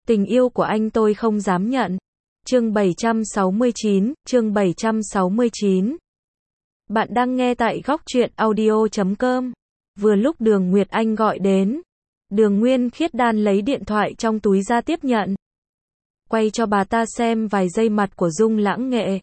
Tình yêu của anh tôi không dám nhận. Chương 769, chương 769. Bạn đang nghe tại góc truyện audio.com. Vừa lúc Đường Nguyệt Anh gọi đến. Đường Nguyên Khiết Đan lấy điện thoại trong túi ra tiếp nhận. Quay cho bà ta xem vài giây mặt của Dung Lãng Nghệ.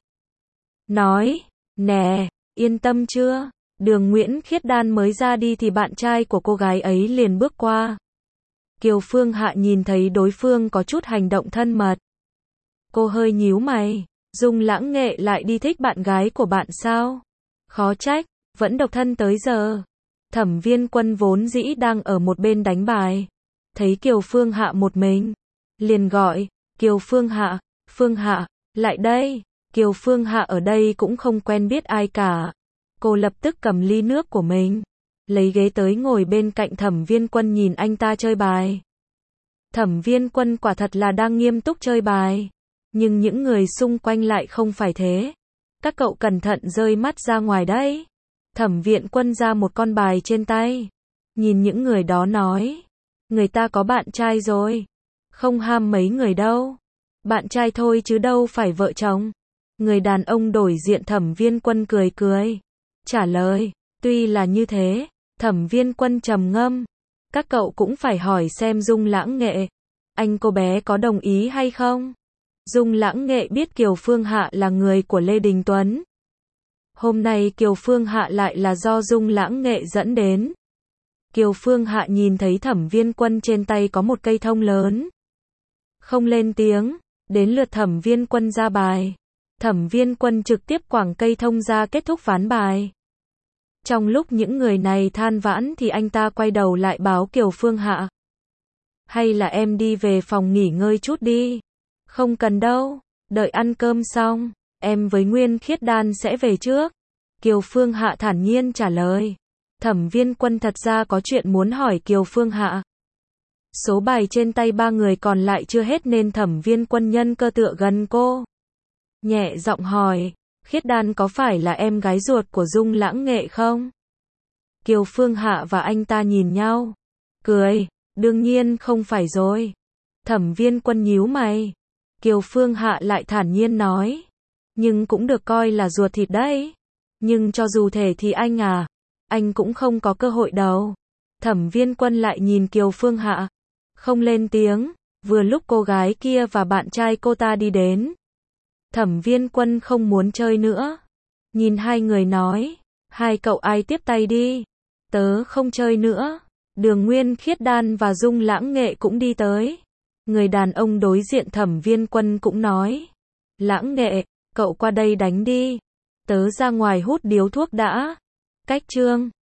Nói, nè, yên tâm chưa? Đường Nguyễn Khiết Đan mới ra đi thì bạn trai của cô gái ấy liền bước qua. Kiều Phương Hạ nhìn thấy đối phương có chút hành động thân mật. Cô hơi nhíu mày, Dung Lãng Nghệ lại đi thích bạn gái của bạn sao? Khó trách, vẫn độc thân tới giờ. Thẩm Viên Quân vốn dĩ đang ở một bên đánh bài. Thấy Kiều Phương Hạ một mình, liền gọi, Kiều Phương Hạ, lại đây. Kiều Phương Hạ ở đây cũng không quen biết ai cả. Cô lập tức cầm ly nước của mình, lấy ghế tới ngồi bên cạnh Thẩm Viên Quân nhìn anh ta chơi bài. Thẩm Viên Quân quả thật là đang nghiêm túc chơi bài, nhưng những người xung quanh lại không phải thế. Các cậu cẩn thận rơi mắt ra ngoài đấy. Thẩm Viện Quân ra một con bài trên tay, nhìn những người đó nói, người ta có bạn trai rồi, không ham mấy người đâu. Bạn trai thôi chứ đâu phải vợ chồng. Người đàn ông đổi diện Thẩm Viên Quân cười cười, trả lời, tuy là như thế. Thẩm Viên Quân trầm ngâm, các cậu cũng phải hỏi xem Dung Lãng Nghệ, anh cô bé có đồng ý hay không? Dung Lãng Nghệ biết Kiều Phương Hạ là người của Lê Đình Tuấn. Hôm nay Kiều Phương Hạ lại là do Dung Lãng Nghệ dẫn đến. Kiều Phương Hạ nhìn thấy Thẩm Viên Quân trên tay có một cây thông lớn, không lên tiếng. Đến lượt Thẩm Viên Quân ra bài. Thẩm Viên Quân trực tiếp quẳng cây thông ra kết thúc ván bài. Trong lúc những người này than vãn thì anh ta quay đầu lại báo Kiều Phương Hạ. Hay là em đi về phòng nghỉ ngơi chút đi. Không cần đâu, đợi ăn cơm xong, em với Nguyên Khiết Đan sẽ về trước. Kiều Phương Hạ thản nhiên trả lời. Thẩm Viên Quân thật ra có chuyện muốn hỏi Kiều Phương Hạ. Số bài trên tay ba người còn lại chưa hết nên Thẩm Viên Quân nhân cơ tựa gần cô, nhẹ giọng hỏi, Khiết Đan có phải là em gái ruột của Dung Lãng Nghệ không? Kiều Phương Hạ và anh ta nhìn nhau, cười, đương nhiên không phải rồi. Thẩm Viên Quân nhíu mày. Kiều Phương Hạ lại thản nhiên nói, nhưng cũng được coi là ruột thịt đấy. Nhưng cho dù thể thì anh cũng không có cơ hội đâu. Thẩm Viên Quân lại nhìn Kiều Phương Hạ, không lên tiếng. Vừa lúc cô gái kia và bạn trai cô ta đi đến. Thẩm Viên Quân không muốn chơi nữa, nhìn hai người nói, hai cậu ai tiếp tay đi, tớ không chơi nữa. Đường Nguyên Khiết Đan và Dung Lãng Nghệ cũng đi tới. Người đàn ông đối diện Thẩm Viên Quân cũng nói, Lãng Nghệ, cậu qua đây đánh đi, tớ ra ngoài hút điếu thuốc đã. Cách chương